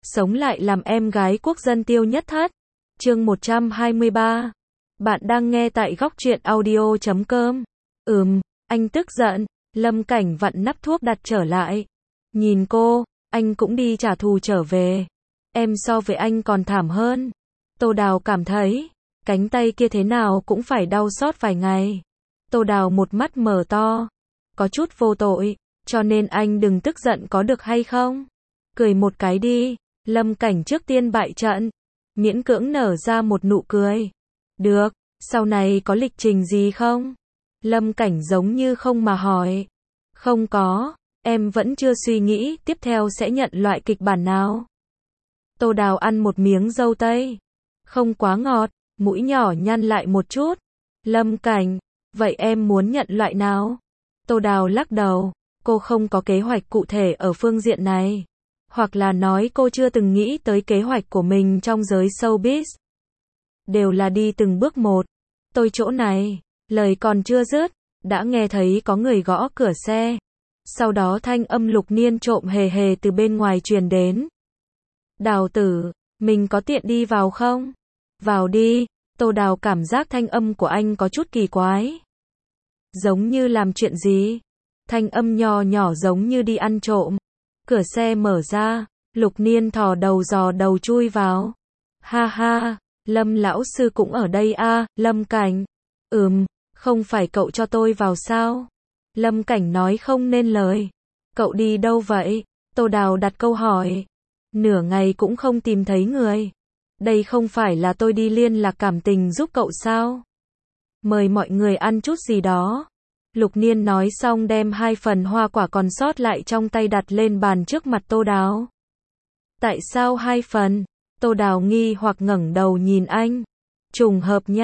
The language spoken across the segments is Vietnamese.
sống lại làm em gái quốc dân Tiêu Nhất Thất. Chương 123. Bạn đang nghe tại góc truyện audio.com. Anh tức giận. Lâm Cảnh vặn nắp thuốc đặt trở lại. Nhìn cô, anh cũng đi trả thù trở về. Em so với anh còn thảm hơn. Tô Đào cảm thấy, cánh tay kia thế nào cũng phải đau xót vài ngày. Tô Đào một mắt mở to. Có chút vô tội, cho nên anh đừng tức giận có được hay không? Cười một cái đi. Lâm Cảnh trước tiên bại trận. Miễn cưỡng nở ra một nụ cười. Được, sau này có lịch trình gì không? Lâm Cảnh giống như không mà hỏi. Không có, em vẫn chưa suy nghĩ tiếp theo sẽ nhận loại kịch bản nào. Tô Đào ăn một miếng dâu tây. Không quá ngọt, mũi nhỏ nhăn lại một chút. Lâm Cảnh, vậy em muốn nhận loại nào? Tô Đào lắc đầu, cô không có kế hoạch cụ thể ở phương diện này. Hoặc là nói cô chưa từng nghĩ tới kế hoạch của mình trong giới showbiz. Đều là đi từng bước một. Tôi chỗ này, lời còn chưa dứt, đã nghe thấy có người gõ cửa xe. Sau đó thanh âm Lục Niên trộm hề hề từ bên ngoài truyền đến. Đào tử, mình có tiện đi vào không? Vào đi. Tô Đào cảm giác thanh âm của anh có chút kỳ quái. Giống như làm chuyện gì? Thanh âm nhỏ nhỏ giống như đi ăn trộm. Cửa xe mở ra, Lục Niên thò đầu dò đầu chui vào. Ha ha, Lâm lão sư cũng ở đây à, Lâm Cảnh. Không phải cậu cho tôi vào sao? Lâm Cảnh nói không nên lời. Cậu đi đâu vậy? Tô Đào đặt câu hỏi. Nửa ngày cũng không tìm thấy người. Đây không phải là tôi đi liên lạc cảm tình giúp cậu sao? Mời mọi người ăn chút gì đó. Lục Niên nói xong đem 2 phần hoa quả còn sót lại trong tay đặt lên bàn trước mặt Tô Đào. Tại sao 2 phần? Tô Đào nghi hoặc ngẩng đầu nhìn anh. Trùng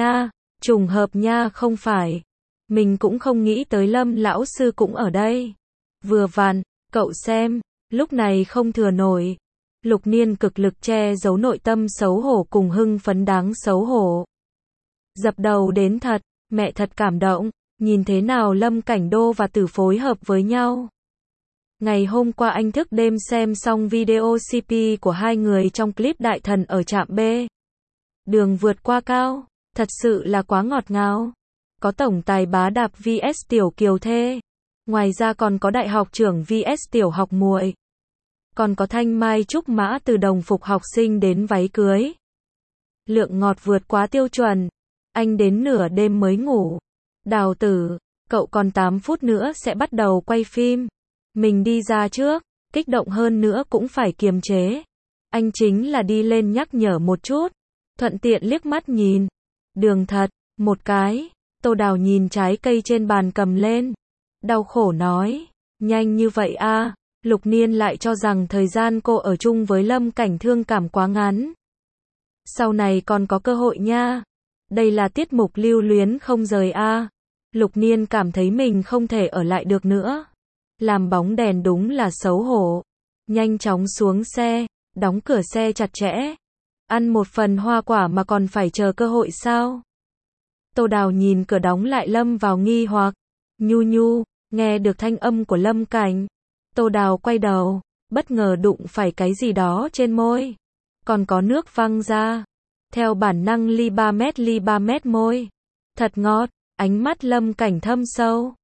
hợp nha không phải. Mình cũng không nghĩ tới Lâm lão sư cũng ở đây. Vừa vặn, cậu xem, lúc này không thừa nổi. Lục Niên cực lực che giấu nội tâm xấu hổ cùng hưng phấn đáng xấu hổ. Dập đầu đến thật, mẹ thật cảm động. Nhìn thế nào Lâm Cảnh Đô và Tử phối hợp với nhau. Ngày hôm qua anh thức đêm xem xong video CP của hai người trong clip Đại Thần ở trạm B. Đường vượt qua cao, thật sự là quá ngọt ngào. Có tổng tài bá đạp vs tiểu kiều thê. Ngoài ra còn có đại học trưởng vs tiểu học muội. Còn có thanh mai trúc mã từ đồng phục học sinh đến váy cưới. Lượng ngọt vượt quá tiêu chuẩn. Anh đến nửa đêm mới ngủ. Đào tử, cậu còn 8 phút nữa sẽ bắt đầu quay phim. Mình đi ra trước, kích động hơn nữa cũng phải kiềm chế. Anh chính là đi lên nhắc nhở một chút. Thuận tiện liếc mắt nhìn. Đường thật, một cái. Tô Đào nhìn trái cây trên bàn cầm lên. Đau khổ nói. Nhanh như vậy à. Lục Niên lại cho rằng thời gian cô ở chung với Lâm Cảnh thương cảm quá ngắn. Sau này còn có cơ hội nha. Đây là tiết mục lưu luyến không rời à. Lục Niên cảm thấy mình không thể ở lại được nữa. Làm bóng đèn đúng là xấu hổ. Nhanh chóng xuống xe, đóng cửa xe chặt chẽ. Ăn một phần hoa quả mà còn phải chờ cơ hội sao? Tô Đào nhìn cửa đóng lại lâm vào nghi hoặc. Nhu, nghe được thanh âm của Lâm Cảnh. Tô Đào quay đầu, bất ngờ đụng phải cái gì đó trên môi. Còn có nước văng ra. Theo bản năng ly 3 mét môi. Thật ngọt. Ánh mắt Lâm Cảnh thâm sâu.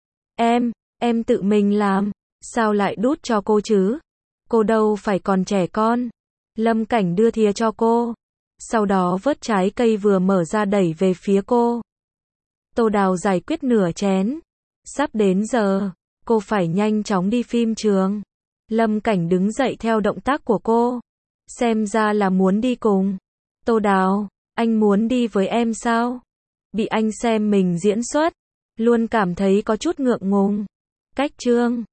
Em tự mình làm. Sao lại đút cho cô chứ? Cô đâu phải còn trẻ con. Lâm Cảnh đưa thìa cho cô. Sau đó vớt trái cây vừa mở ra đẩy về phía cô. Tô Đào giải quyết nửa chén. Sắp đến giờ. Cô phải nhanh chóng đi phim trường. Lâm Cảnh đứng dậy theo động tác của cô. Xem ra là muốn đi cùng. Tô Đào, anh muốn đi với em sao? Bị anh xem mình diễn xuất. Luôn cảm thấy có chút ngượng ngùng. Cách chương